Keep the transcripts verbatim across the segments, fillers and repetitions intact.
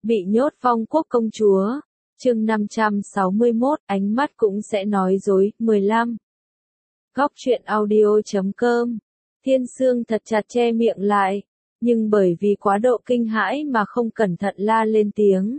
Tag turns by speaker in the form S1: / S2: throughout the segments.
S1: Bị nhốt Phong Quốc công chúa. Chương năm trăm sáu mươi mốt, ánh mắt cũng sẽ nói dối. mười lăm. Góc truyện audio chấm com. Thiên Sương thật chặt che miệng lại, nhưng bởi vì quá độ kinh hãi mà không cẩn thận la lên tiếng.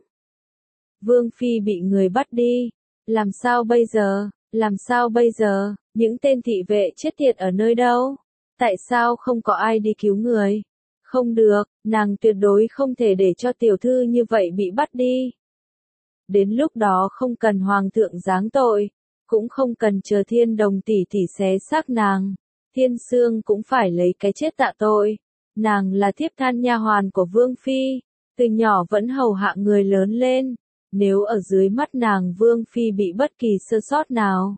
S1: Vương phi bị người bắt đi, làm sao bây giờ, làm sao bây giờ, những tên thị vệ chết tiệt ở nơi đâu? Tại sao không có ai đi cứu người? Không được, nàng tuyệt đối không thể để cho tiểu thư như vậy bị bắt đi. Đến lúc đó không cần hoàng thượng giáng tội, cũng không cần chờ thiên đồng tỷ tỷ xé xác nàng, Thiên Sương cũng phải lấy cái chết tạ tội. Nàng là thiếp than nha hoàn của Vương phi, từ nhỏ vẫn hầu hạ người lớn lên, nếu ở dưới mắt nàng Vương phi bị bất kỳ sơ sót nào,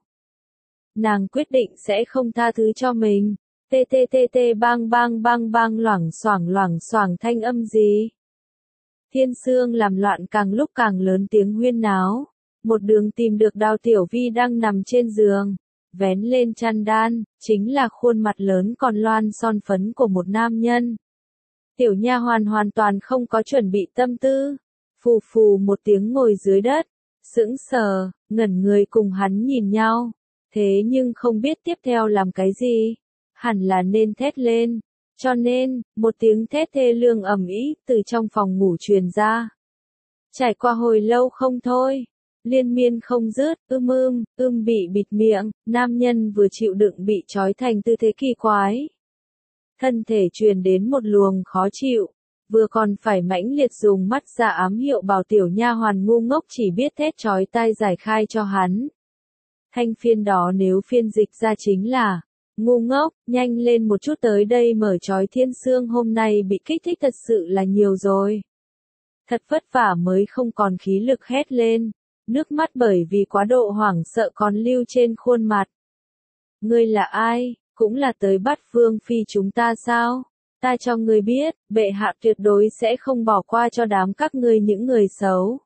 S1: nàng quyết định sẽ không tha thứ cho mình. Tê tê tê tê bang bang bang bang loảng xoảng loảng xoảng thanh âm gì? Thiên Sương làm loạn càng lúc càng lớn tiếng huyên náo. Một đường tìm được Đào Tiểu Vi đang nằm trên giường, vén lên chăn đan, chính là khuôn mặt lớn còn loan son phấn của một nam nhân. Tiểu nha hoàn hoàn toàn không có chuẩn bị tâm tư, phù phù một tiếng ngồi dưới đất, sững sờ, ngẩn người cùng hắn nhìn nhau, thế nhưng không biết tiếp theo làm cái gì. Hẳn là nên thét lên, cho nên, một tiếng thét thê lương ầm ĩ từ trong phòng ngủ truyền ra. Trải qua hồi lâu không thôi, liên miên không dứt, ưm ưm, ưm bị bịt miệng, nam nhân vừa chịu đựng bị trói thành tư thế kỳ quái. Thân thể truyền đến một luồng khó chịu, vừa còn phải mãnh liệt dùng mắt ra ám hiệu bảo tiểu nha hoàn ngu ngốc chỉ biết thét chói tai giải khai cho hắn. Thanh phiên đó nếu phiên dịch ra chính là ngu ngốc, nhanh lên một chút tới đây mở trói. Thiên Sương hôm nay bị kích thích thật sự là nhiều rồi. Thật vất vả mới không còn khí lực hét lên, nước mắt bởi vì quá độ hoảng sợ còn lưu trên khuôn mặt. Ngươi là ai, cũng là tới bắt Vương phi chúng ta sao? Ta cho ngươi biết, bệ hạ tuyệt đối sẽ không bỏ qua cho đám các ngươi những người xấu.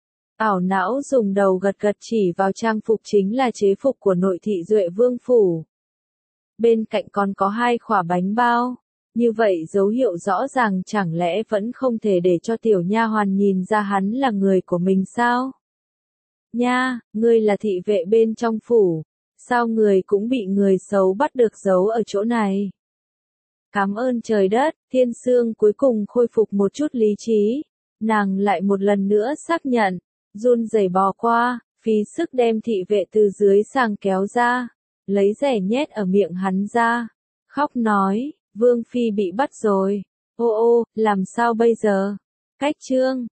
S1: Ảo não dùng đầu gật gật chỉ vào trang phục chính là chế phục của nội thị Duệ Vương phủ. Bên cạnh còn có hai khỏa bánh bao, như vậy dấu hiệu rõ ràng chẳng lẽ vẫn không thể để cho tiểu nha hoàn nhìn ra hắn là người của mình sao? Nha, ngươi là thị vệ bên trong phủ, sao người cũng bị người xấu bắt được giấu ở chỗ này? Cảm ơn trời đất, Thiên Sương cuối cùng khôi phục một chút lý trí, nàng lại một lần nữa xác nhận, run rẩy bò qua, phí sức đem thị vệ từ dưới sàng kéo ra, lấy rẻ nhét ở miệng hắn ra, khóc nói, Vương phi bị bắt rồi, ô ô, làm sao bây giờ? Cách chương